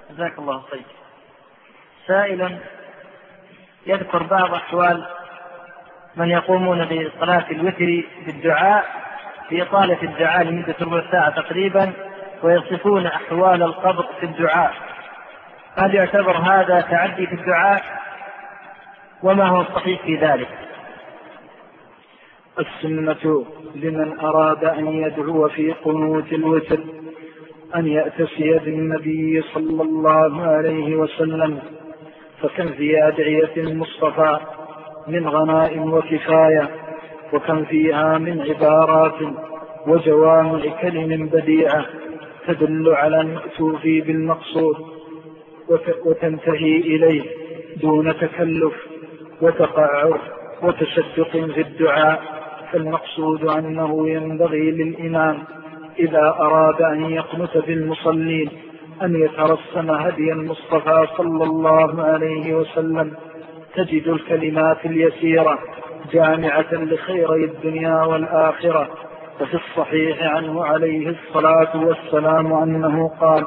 جزاك الله خير. سائل يذكر بعض أحوال من يقومون بصلاة الوتر بالدعاء بإطالة الدعاء لمدة ربع ساعة تقريبا، ويصفون أحوال القبر في الدعاء، هل يعتبر هذا تعدي في الدعاء؟ وما هو الصحيح في ذلك؟ السنة لمن أراد أن يدعو في قنوت الوتر أن يأتسي بالنبي صلى الله عليه وسلم، فكم في أدعية المصطفى من غنائم وكفاية، وكم فيها من عبارات وجوامع كلم بديعة تدل على أن توفي بالمقصود وتنتهي إليه دون تكلف وتقعر وتشدق في الدعاء. فالمقصود أنه ينبغي للإمام إذا أراد أن يقنت بالمصلين أن يترسم هدي المصطفى صلى الله عليه وسلم. تجد الكلمات اليسيرة جامعة لخيري الدنيا والآخرة. ففي الصحيح عنه عليه الصلاة والسلام أنه قال: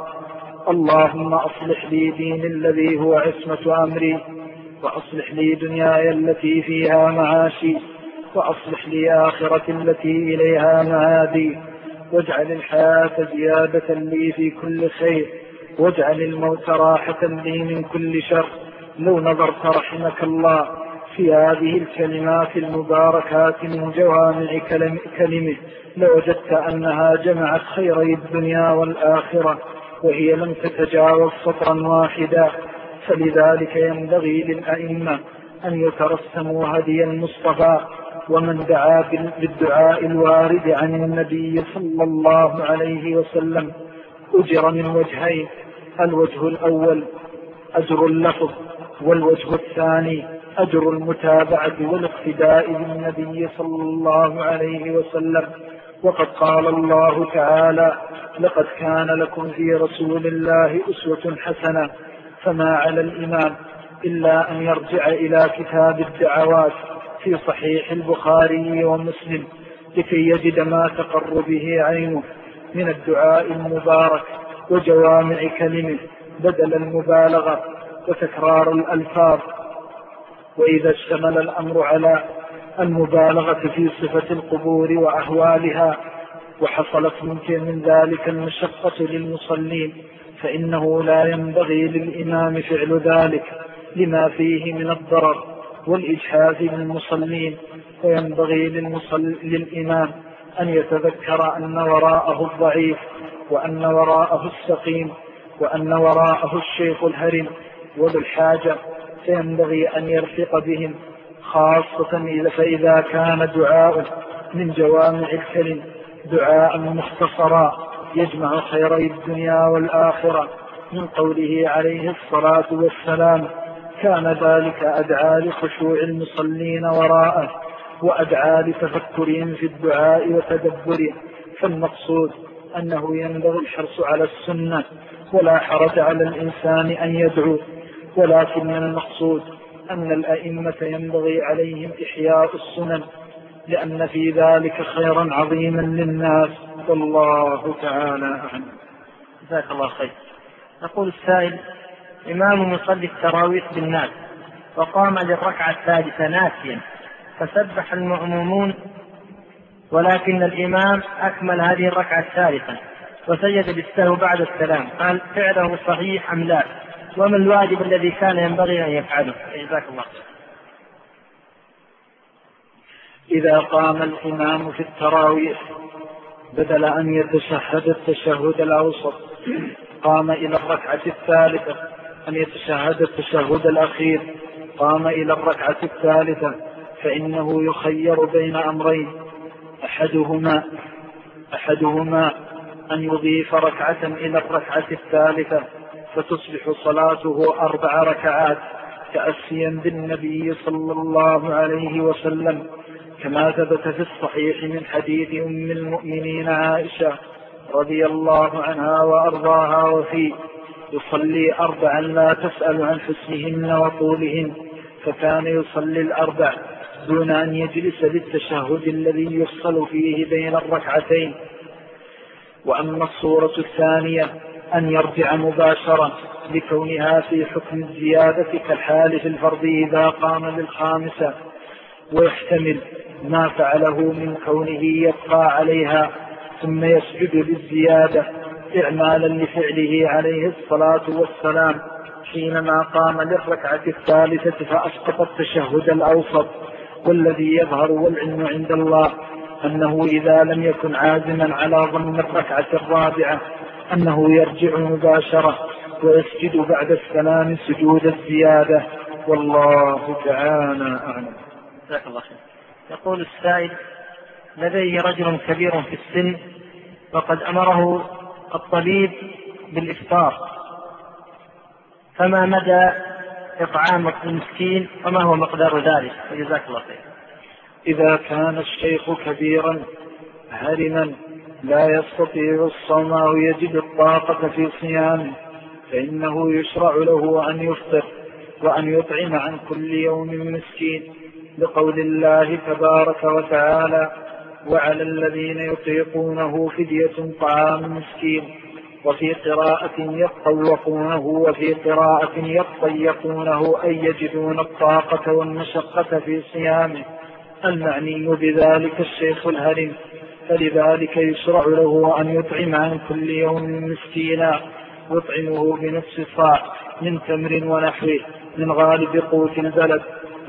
اللهم أصلح لي دين الذي هو عصمة أمري، وأصلح لي دنياي التي فيها معاشي، وأصلح لي آخرتي التي إليها معادي، واجعل الحياة زيادة لي في كل خير، واجعل الموت راحة لي من كل شر. لو نظرت رحمك الله في هذه الكلمات المباركات من جوامع كلمه لوجدت أنها جمعت خيري الدنيا والآخرة، وهي لم تتجاوز سطرا واحدا. فلذلك ينبغي للأئمة أن يترسموا هدي المصطفى، ومن دعا بالدعاء الوارد عن النبي صلى الله عليه وسلم أجر من وجهين: الوجه الأول أجر اللفظ، والوجه الثاني أجر المتابعة والاقتداء بالنبي صلى الله عليه وسلم. وقد قال الله تعالى: لقد كان لكم في رسول الله أسوة حسنة. فما على الإمام إلا أن يرجع إلى كتاب الدعوات في صحيح البخاري ومسلم لكي يجد ما تقر به عينه من الدعاء المبارك وجوامع كلمه بدل المبالغة وتكرار الألفاظ. وإذا اشتمل الأمر على المبالغة في صفة القبور وأهوالها وحصلت من ذلك المشقة للمصلين، فإنه لا ينبغي للإمام فعل ذلك لما فيه من الضرر والإجحاف للمصلين. وينبغي للإمام أن يتذكر أن وراءه الضعيف، وأن وراءه السقيم، وأن وراءه الشيخ الهرم وذو الحاجة، فينبغي أن يرفق بهم، خاصة فإذا كان دعاء من جوامع الكلم دعاء مختصرا يجمع خيري الدنيا والآخرة، من قوله عليه الصلاة والسلام: كان ذلك أدعى لخشوع المصلين وراءه، وأدعى لتفكرهم في الدعاء وتدبره. فالمقصود أنه ينبغي الحرص على السنة، ولا حرج على الإنسان أن يدعو، ولكن المقصود أن الأئمة ينبغي عليهم إحياء السنن، لأن في ذلك خيرا عظيما للناس، والله تعالى أعلم. جزاك الله خير. يقول السائل: إمام يصلي التراويح بالناس وقام للركعة الثالثة ناسيا، فسبح المأمومون، ولكن الإمام أكمل هذه الركعة الثالثة وسجد بالسهو بعد السلام، هل فعله صحيح أم لا؟ وما الواجب الذي كان ينبغي أن يفعله؟ جزاك الله خير. إذا قام الإمام في التراويح بدل أن يتشهد التشهد الأوسط قام إلى الركعة الثالثة، أن يتشهد التشهد الأخير قام إلى الركعة الثالثة، فإنه يخير بين أمرين: أحدهما أن يضيف ركعة إلى الركعة الثالثة فتصبح صلاته 4 ركعات تأسيا بالنبي صلى الله عليه وسلم، كما ثبت في الصحيح من حديث أم المؤمنين عائشة رضي الله عنها وأرضاها وفيه: يصلي 4 لا تسأل عن حسنهن وطولهن، فكان يصلي 4 دون أن يجلس للتشهد الذي يفصل فيه بين الركعتين. وأما الصورة الثانية أن يرجع مباشرة لكونها في حكم الزيادة كالحال في الفرض إذا قام للخامسة، ويحتمل ما فعله من كونه يبقى عليها ثم يسجد للزيادة إعمالا لفعله عليه الصلاة والسلام حينما قام للركعة الثالثة فأسقط التشهد الأوسط. والذي يظهر والعلم عند الله أنه إذا لم يكن عازما على ضم الركعة الرابعة أنه يرجع مباشرة ويسجد بعد السلام سجود الزيادة، والله تعالى أعلم. يقول السائل: لديه رجل كبير في السن وقد أمره الطبيب بالإفطار، فما مدى إطعام المسكين وما هو مقدار ذلك؟ جزاك الله خير. إذا كان الشيخ كبيرا هرما لا يستطيع الصوم أو يجد الطاقة في صيامه فإنه يشرع له أن يفطر وأن يطعم عن كل يوم مسكين، لقول الله تبارك وتعالى: وعلى الذين يطيقونه فدية طعام مسكين، وفي قراءة يطوقونه، وفي قراءة يطيقونه أي يجدون الطاقة والمشقة في صيامه، المعني بذلك الشيخ الهرم، فلذلك يشرع له أن يطعم عن كل يوم مسكينا، يطعمه بنصف صاع من تمر ونحوه من غالب قوت البلد،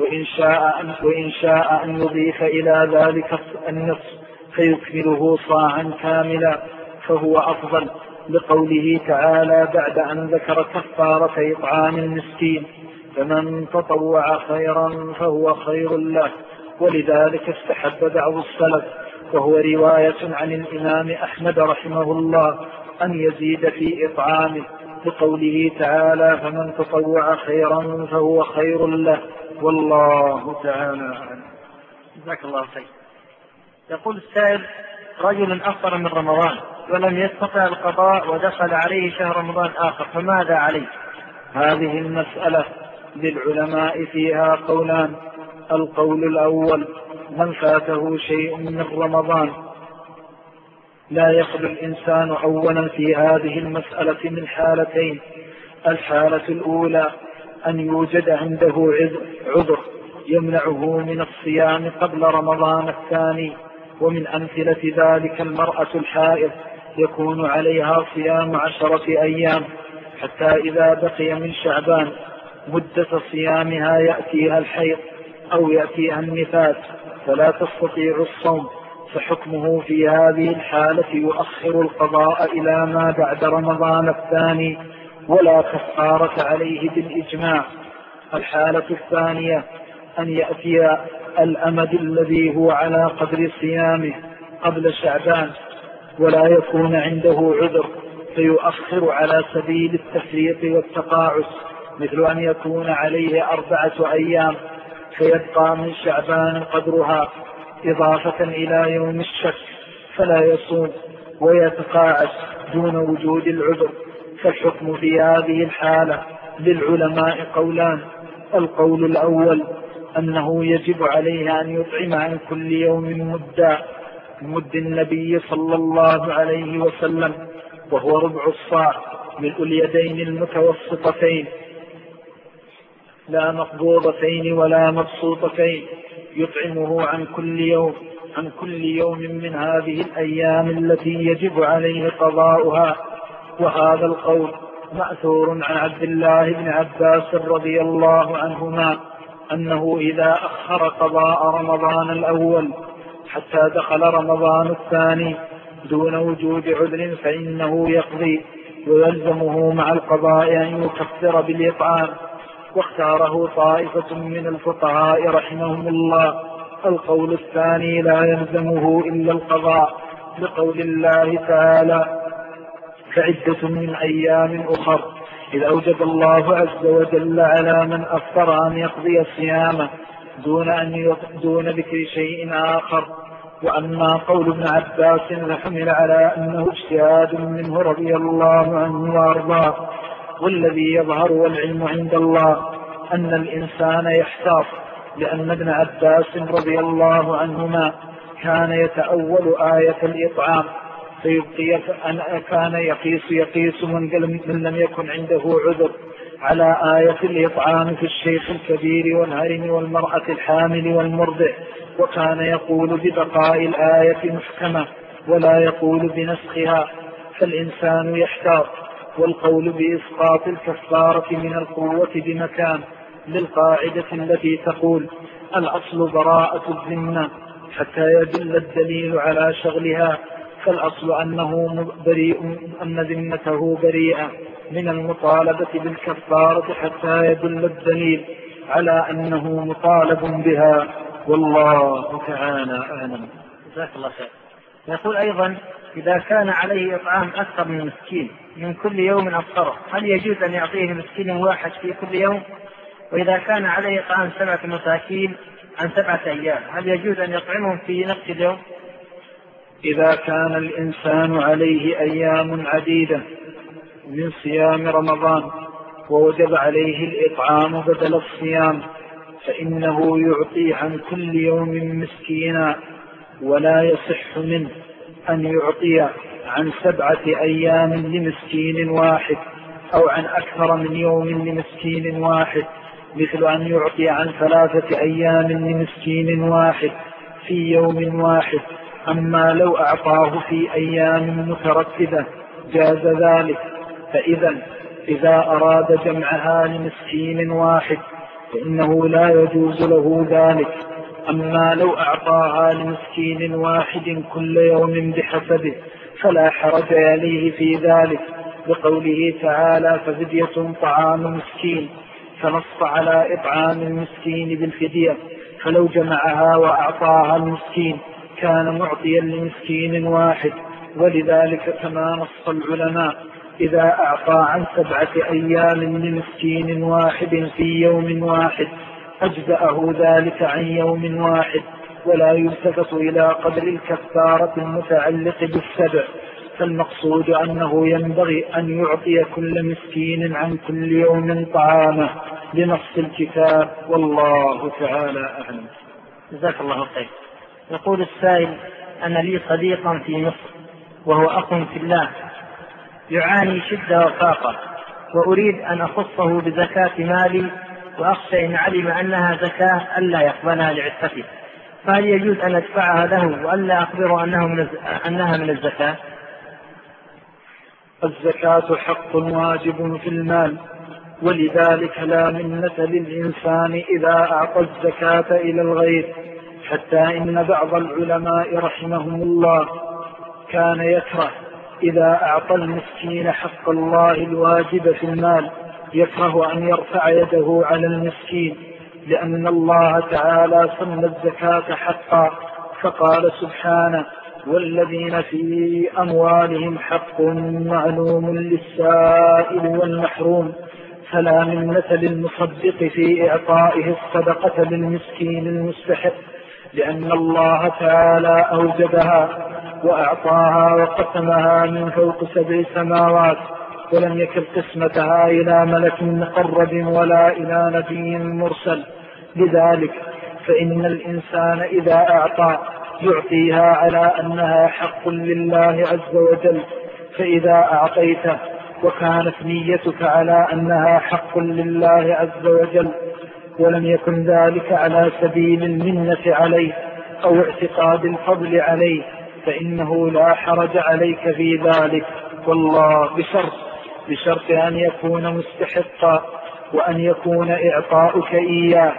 وإن شاء أن يضيف إلى ذلك النصف فيكمله صاعا كاملا فهو أفضل، لقوله تعالى بعد أن ذكر كفارة إطعام المسكين: فمن تطوع خيرا فهو خير له. ولذلك استحب بعض السلف وهو رواية عن الإمام أحمد رحمه الله أن يزيد في إطعامه، لقوله تعالى: فمن تطوع خيرا فهو خير له، والله تعالى أعلم. جزاك الله خير. يقول السائل: رجل أفطر من رمضان ولم يستطع القضاء ودخل عليه شهر رمضان آخر، فماذا عليه؟ هذه المسألة للعلماء فيها قولان: القول الأول: من فاته شيء من رمضان لا يخلو الإنسان أولا في هذه المسألة من حالتين: الحالة الأولى أن يوجد عنده عذر يمنعه من الصيام قبل رمضان الثاني، ومن أمثلة ذلك المرأة الحائض يكون عليها صيام 10 أيام حتى إذا بقي من شعبان مدة صيامها يأتيها الحيض أو يأتيها النفاس فلا تستطيع الصوم، فحكمه في هذه الحالة يؤخر القضاء إلى ما بعد رمضان الثاني ولا كفارة عليه بالإجماع. الحالة الثانية أن يأتي الأمد الذي هو على قدر صيامه قبل شعبان ولا يكون عنده عذر فيؤخر على سبيل التفريط والتقاعس، مثل أن يكون عليه 4 أيام فيبقى من شعبان قدرها إضافة إلى يوم الشك فلا يصوم ويتقاعس دون وجود العذر. فالحكم في هذه الحالة للعلماء قولان: القول الأول أنه يجب عليه أن يطعم عن كل يوم مد النبي صلى الله عليه وسلم، وهو ربع الصاع ملء اليدين المتوسطتين لا مقبوضتين ولا مبسوطتين، يطعمه عن كل يوم من هذه الأيام التي يجب عليه قضاؤها. وهذا القول مأثور عن عبد الله بن عباس رضي الله عنهما أنه إذا أخر قضاء رمضان الأول حتى دخل رمضان الثاني دون وجود عذر فإنه يقضي، ويلزمه مع القضاء أن يكفر بالإطعام. واختاره طائفة من الفقهاء رحمهم الله القول الثاني لا يلزمه إلا القضاء، لقول الله تعالى: فعدة من أيام أخر، إذ أوجب الله عز وجل على من أفطر أن يقضي صيامه دون ذكر شيء آخر. وأما قول ابن عباس فحمل على أنه اجتهاد منه رضي الله عنه وأرضاه، والذي يظهر والعلم عند الله أن الإنسان يحتاط، لأن ابن عباس رضي الله عنهما كان يتأول آية الإطعام فيبقي كان يقيس من لم يكن عنده عذر على آية الإطعام في الشيخ الكبير والهرم والمرأة الحامل والمرضع، وكان يقول ببقاء الآية محكمة ولا يقول بنسخها، فالإنسان يحتاط. والقول بإسقاط الكفارة من القوة بمكان للقاعدة التي تقول الأصل براءة الذمة حتى يدل الدليل على شغلها، فالأصل أن ذمته بريئة من المطالبة بالكفارة حتى يدل الدليل على أنه مطالب بها، والله تعالى أعلم. جزاك الله خير. يقول أيضا إذا كان عليه إطعام أكثر من مسكين من كل يوم أفطره، هل يجوز أن يعطيه مسكين واحد في كل يوم؟ وإذا كان عليه إطعام 7 مساكين عن 7 أيام، هل يجوز أن يطعمهم في نفس اليوم؟ إذا كان الإنسان عليه أيام عديدة من صيام رمضان ووجب عليه الإطعام بدل الصيام، فإنه يعطي عن كل يوم مسكينا، ولا يصح منه أن يعطي عن 7 أيام لمسكين واحد أو عن أكثر من يوم لمسكين واحد، مثل أن يعطي عن 3 أيام لمسكين واحد في يوم واحد. أما لو أعطاه في أيام مترتبة جاز ذلك، إذا أراد جمعها لمسكين واحد فإنه لا يجوز له ذلك. أما لو أعطاها لمسكين واحد كل يوم بحسبه فلا حرج عليه في ذلك، لقوله تعالى ففدية طعام مسكين، فنص على إطعام المسكين بالفدية، فلو جمعها وأعطاها المسكين كان معطيا لمسكين واحد. ولذلك كما نص العلماء إذا أعطى عن 7 أيام لمسكين واحد في يوم واحد أجزأه ذلك عن يوم واحد، ولا يلتفت إلى قدر الكفارة المتعلق بالسبع، فالمقصود أنه ينبغي أن يعطي كل مسكين عن كل يوم طعامه لنص الكتاب، والله تعالى أعلم. جزاك الله خير. يقول السائل أنا لي صديقا في مصر وهو أخ في الله يعاني شدة وفاقة، وأريد أن أخصه بزكاة مالي، وأخشى إن علم أنها زكاة ألا يقبلها لعفته، فهل يجوز أن أدفعها له وألا أخبره أنها من الزكاة؟ الزكاة حق واجب في المال، ولذلك لا منة للإنسان إذا أعطى الزكاة إلى الغير، حتى إن بعض العلماء رحمهم الله كان يكره إذا أعطى المسكين حق الله الواجب في المال يكره أن يرفع يده على المسكين، لأن الله تعالى سمى الزكاة حقا، فقال سبحانه والذين في أموالهم حق معلوم للسائل والمحروم، فلا منة للمصدق في إعطائه الصدقة للمسكين المستحق، لأن الله تعالى أوجبها وأعطاها وقسمها من فوق 7 سماوات، ولم يكن قسمتها إلى ملك مقرب ولا إلى نبي مرسل. لذلك فإن الإنسان إذا أعطى يعطيها على أنها حق لله عز وجل، فإذا أعطيته وكانت نيتك على أنها حق لله عز وجل ولم يكن ذلك على سبيل المنة عليه أو اعتقاد الفضل عليه فإنه لا حرج عليك في ذلك، والله بشرط أن يكون مستحقا، وأن يكون إعطاؤك إياه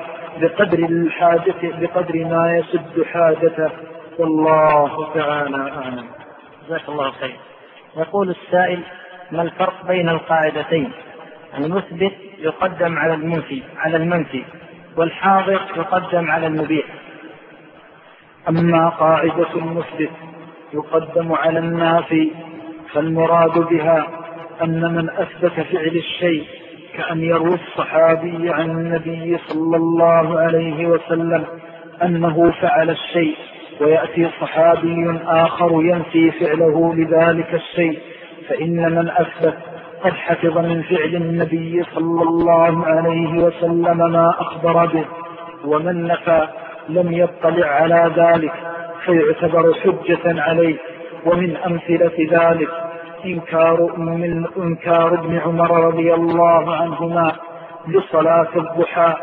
بقدر ما يسد حاجته، والله تعالى أعلم. جزاك الله خير. يقول السائل ما الفرق بين القاعدتين؟ المثبت يقدم على المنفي والحاضر يقدم على المبيح. أما قاعدة المثبت يقدم على النافي، فالمراد بها أن من أثبت فعل الشيء كأن يروي الصحابي عن النبي صلى الله عليه وسلم أنه فعل الشيء، ويأتي صحابي آخر ينفي فعله لذلك الشيء، فإن من أثبت قد حفظ من فعل النبي صلى الله عليه وسلم ما أخبر به، ومن نفى لم يطلع على ذلك فيعتبر حجة عليه، ومن أمثلة ذلك إنكار ابن عمر رضي الله عنهما لصلاة الضحى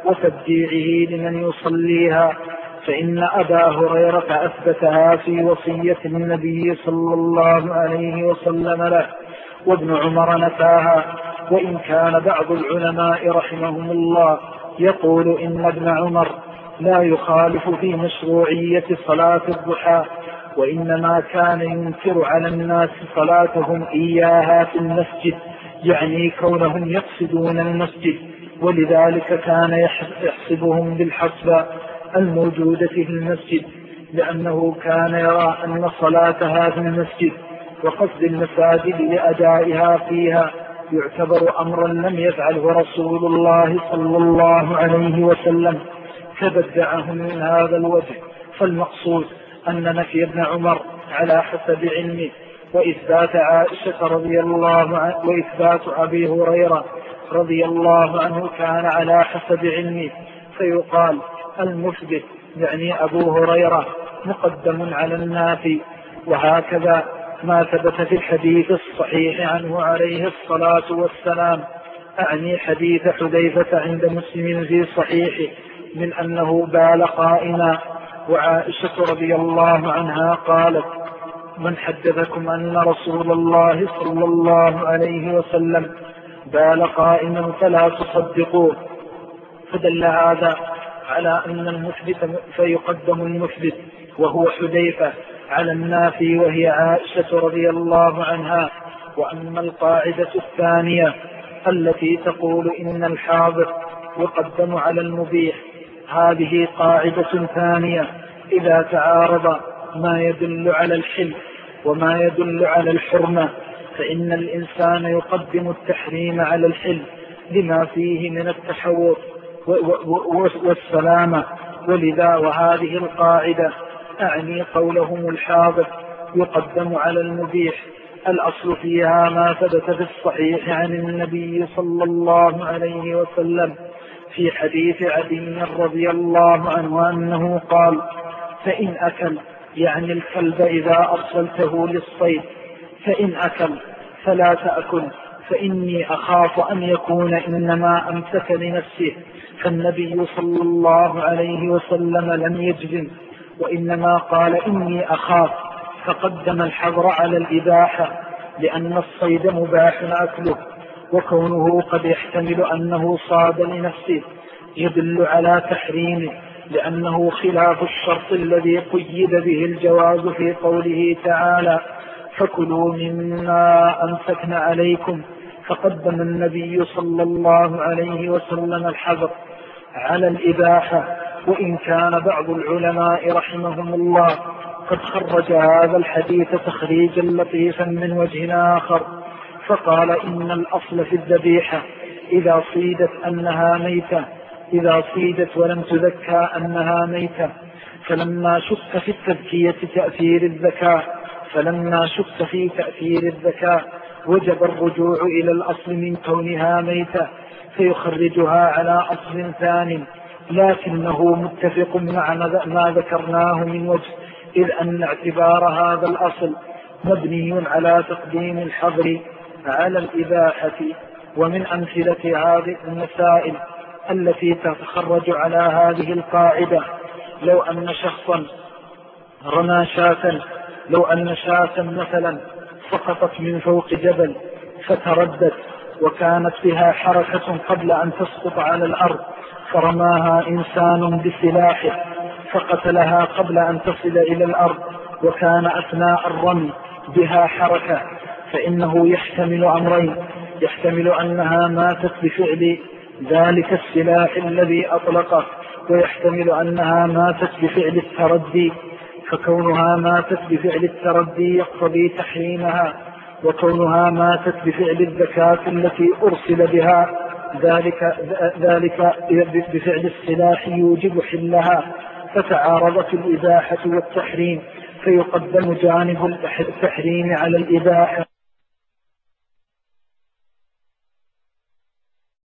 وتبديعه لمن يصليها، فإن أبا هريرة أثبتها في وصية النبي صلى الله عليه وسلم له، وابن عمر نفاها. وإن كان بعض العلماء رحمهم الله يقول إن ابن عمر لا يخالف في مشروعية صلاة الضحى، وإنما كان ينكر على الناس صلاتهم إياها في المسجد، يعني كونهم يقصدون المسجد، ولذلك كان يحسبهم بالحسبة الموجودة في المسجد، لأنه كان يرى أن صلاتها في المسجد وقصد المساجد لأدائها فيها يعتبر أمرا لم يفعله رسول الله صلى الله عليه وسلم، فبدعهم من هذا الوجه. فالمقصود أن نفي ابن عمر على حسب علمه وإثبات عائشة رضي الله عنه وإثبات أبي هريرة رضي الله عنه كان على حسب علمه، فيقال المثبت يعني أبو هريرة مقدم على النافي. وهكذا ما ثبت في الحديث الصحيح عنه عليه الصلاة والسلام، أعني حديث حذيفة عند مسلم في صحيحه من أنه بال قائما. وعائشة رضي الله عنها قالت: من حدثكم أن رسول الله صلى الله عليه وسلم بال قائما فلا تصدقوه. فدل هذا على أن المثبت فيقدم المثبت وهو حذيفة على النافي وهي عائشة رضي الله عنها. وأما القاعدة الثانية التي تقول إن الحاضر يقدم على المبيح، هذه قاعدة ثانية إذا تعارض ما يدل على الحل وما يدل على الحرمة، فإن الإنسان يقدم التحريم على الحل لما فيه من التحوط والسلامة. ولذا وهذه القاعدة أعني قولهم الحاضر يقدم على المبيح، الأصل فيها ما ثبت في الصحيح عن النبي صلى الله عليه وسلم في حديث عدي رضي الله عنه أنه قال: فإن أكل يعني الكلب إذا أرسلته للصيد، فإن أكل فلا تأكل فإني أخاف أن يكون إنما أمسك لنفسه. فالنبي صلى الله عليه وسلم لم يجزم، وإنما قال إني أخاف، فقدم الحظر على الإباحة، لأن الصيد مباح أكله، وكونه قد يحتمل أنه صاد لنفسه يدل على تحريمه، لأنه خلاف الشرط الذي قيد به الجواز في قوله تعالى: فكلوا مما أمسكن عليكم. فقدم النبي صلى الله عليه وسلم الحظر على الإباحة. وإن كان بعض العلماء رحمهم الله قد خرج هذا الحديث تخريجا لطيفا من وجه آخر، فقال: إن الأصل في الذبيحة إذا صيدت أنها ميتة، إذا صيدت ولم تذكى أنها ميتة، فلما شك في تأثير الذكاء وجب الرجوع إلى الأصل من كونها ميتة، فيخرجها على أصل ثاني، لكنه متفق مع ما ذكرناه من وجه، إذ أن اعتبار هذا الأصل مبني على تقديم الحظر على الإباحة. ومن أمثلة هذه المسائل التي تتخرج على هذه القاعدة: لو أن شاة مثلا سقطت من فوق جبل فتردت وكانت بها حركة قبل أن تسقط على الأرض، فرماها إنسان بسلاحه فقتلها قبل أن تصل إلى الأرض، وكان أثناء الرمي بها حركة، فإنه يحتمل أمرين: يحتمل أنها ماتت بفعل ذلك السلاح الذي أطلقه، ويحتمل أنها ماتت بفعل التردي، فكونها ماتت بفعل التردي يقتضي تحريمها، وكونها ماتت بفعل الذكاة التي أرسل بها ذلك بفعل السلاح يوجب حلها، فتعارضت الإباحة والتحريم، فيقدم جانب التحريم على الإباحة.